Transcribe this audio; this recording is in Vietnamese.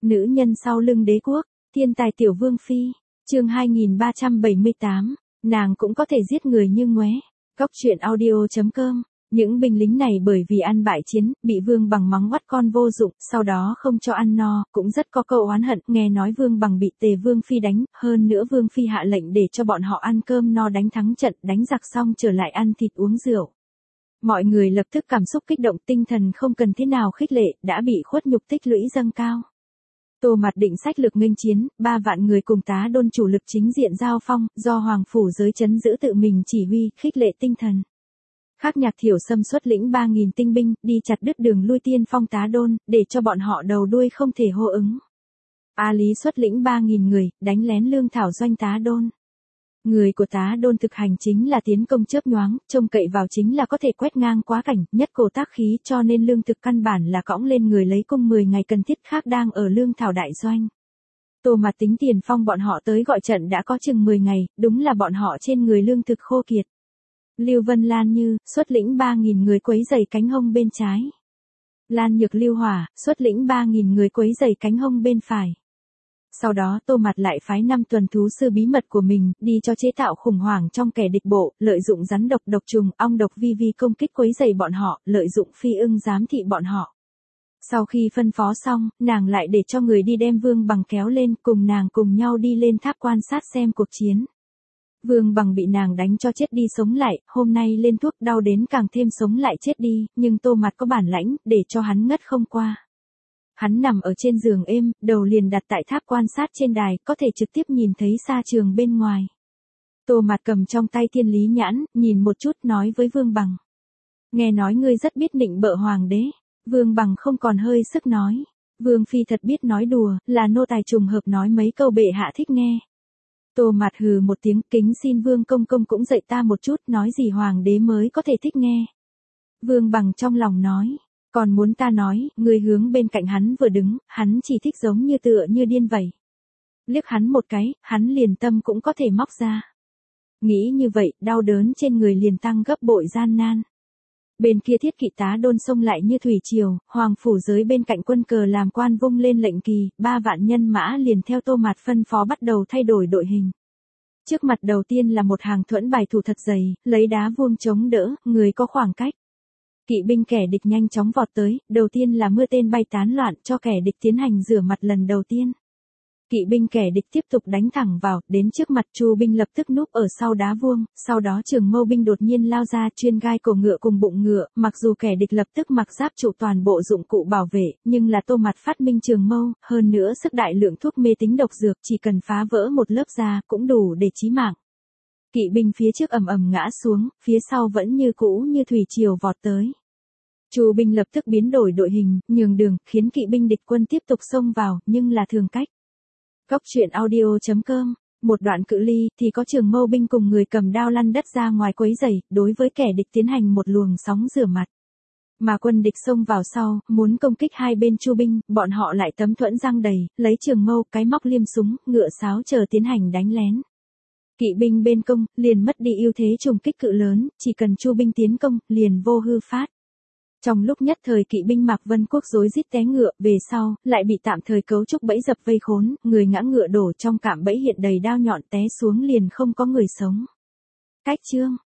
Nữ nhân sau lưng đế quốc, thiên tài tiểu vương phi, chương 2378, nàng cũng có thể giết người như ngoé. Góc truyện audio.com. Những binh lính này bởi vì ăn bại chiến, bị Vương Bằng mắng oắt con vô dụng, sau đó không cho ăn no, cũng rất có câu oán hận, nghe nói Vương Bằng bị Tề Vương Phi đánh, hơn nữa Vương Phi hạ lệnh để cho bọn họ ăn cơm no đánh thắng trận, đánh giặc xong trở lại ăn thịt uống rượu. Mọi người lập tức cảm xúc kích động, tinh thần không cần thế nào khích lệ, đã bị khuất nhục tích lũy dâng cao. Tô Mạt định sách lược nghênh chiến, 3 vạn người cùng tá đôn chủ lực chính diện giao phong, do Hoàng phủ giới trấn giữ tự mình chỉ huy, khích lệ tinh thần. Khắc Nhạc Thiểu Sâm xuất lĩnh 3.000 tinh binh, đi chặt đứt đường lui tiên phong tá đôn, để cho bọn họ đầu đuôi không thể hô ứng. A Lý xuất lĩnh 3.000 người, đánh lén lương thảo doanh tá đôn. Người của tá đôn thực hành chính là tiến công chớp nhoáng, trông cậy vào chính là có thể quét ngang quá cảnh, nhất cổ tác khí, cho nên lương thực căn bản là cõng lên người lấy cung 10 ngày cần thiết khác đang ở lương thảo đại doanh. Tô Mạt tính tiền phong bọn họ tới gọi trận đã có chừng 10 ngày, đúng là bọn họ trên người lương thực khô kiệt. Lưu Vân Lan Như, xuất lĩnh 3.000 người quấy giày cánh hông bên trái. Lan Nhược Lưu Hỏa, xuất lĩnh 3.000 người quấy giày cánh hông bên phải. Sau đó Tô Mạt lại phái 5 tuần thú sư bí mật của mình, đi cho chế tạo khủng hoảng trong kẻ địch bộ, lợi dụng rắn độc độc trùng, ong độc vi vi công kích quấy giày bọn họ, lợi dụng phi ưng giám thị bọn họ. Sau khi phân phó xong, nàng lại để cho người đi đem Vương Bằng kéo lên, cùng nàng cùng nhau đi lên tháp quan sát xem cuộc chiến. Vương Bằng bị nàng đánh cho chết đi sống lại, hôm nay lên thuốc đau đến càng thêm sống lại chết đi, nhưng Tô Mạt có bản lãnh, để cho hắn ngất không qua. Hắn nằm ở trên giường êm, đầu liền đặt tại tháp quan sát trên đài, có thể trực tiếp nhìn thấy xa trường bên ngoài. Tô Mạt cầm trong tay thiên lý nhãn, nhìn một chút nói với Vương Bằng. Nghe nói ngươi rất biết nịnh bợ hoàng đế. Vương Bằng không còn hơi sức nói. Vương Phi thật biết nói đùa, là nô tài trùng hợp nói mấy câu bệ hạ thích nghe. Tô Mạt hừ một tiếng, kính xin Vương công công cũng dạy ta một chút, nói gì hoàng đế mới có thể thích nghe. Vương Bằng trong lòng nói, còn muốn ta nói, người hướng bên cạnh hắn vừa đứng, hắn chỉ thích giống như tựa như điên vậy. Liếc hắn một cái, hắn liền tâm cũng có thể móc ra. Nghĩ như vậy, đau đớn trên người liền tăng gấp bội gian nan. Bên kia thiết kỵ tá đôn xông lại như thủy triều, Hoàng phủ giới bên cạnh quân cờ làm quan vung lên lệnh kỳ, 3 vạn nhân mã liền theo Tô Mạt phân phó bắt đầu thay đổi đội hình. Trước mặt đầu tiên là một hàng thuẫn bài thủ thật dày, lấy đá vuông chống đỡ, người có khoảng cách. Kỵ binh kẻ địch nhanh chóng vọt tới, đầu tiên là mưa tên bay tán loạn cho kẻ địch tiến hành rửa mặt lần đầu tiên. Kỵ binh kẻ địch tiếp tục đánh thẳng vào, đến trước mặt Chu binh lập tức núp ở sau đá vuông, sau đó Trường Mâu binh đột nhiên lao ra chuyên gai cổ ngựa cùng bụng ngựa, mặc dù kẻ địch lập tức mặc giáp trụ toàn bộ dụng cụ bảo vệ, nhưng là Tô Mạt phát minh Trường Mâu, hơn nữa sức đại lượng thuốc mê tính độc dược, chỉ cần phá vỡ một lớp da cũng đủ để chí mạng. Kỵ binh phía trước ầm ầm ngã xuống, phía sau vẫn như cũ như thủy triều vọt tới. Chu binh lập tức biến đổi đội hình, nhường đường, khiến kỵ binh địch quân tiếp tục xông vào, nhưng là thường cách. Góc truyện audio.com. Một đoạn cự ly thì có Trường Mâu binh cùng người cầm đao lăn đất ra ngoài quấy rầy, đối với kẻ địch tiến hành một luồng sóng rửa mặt. Mà quân địch xông vào sau, muốn công kích hai bên Chu binh, bọn họ lại tấm thuẫn răng đầy, lấy Trường Mâu, cái móc liêm súng, ngựa sáo chờ tiến hành đánh lén. Kỵ binh bên công, liền mất đi ưu thế trùng kích cự lớn, chỉ cần Chu binh tiến công, liền vô hư phát. Trong lúc nhất thời kỵ binh Mạc Vân Quốc rối rít té ngựa, về sau, lại bị tạm thời cấu trúc bẫy dập vây khốn, người ngã ngựa đổ trong cạm bẫy hiện đầy đao nhọn té xuống liền không có người sống. Cách chương.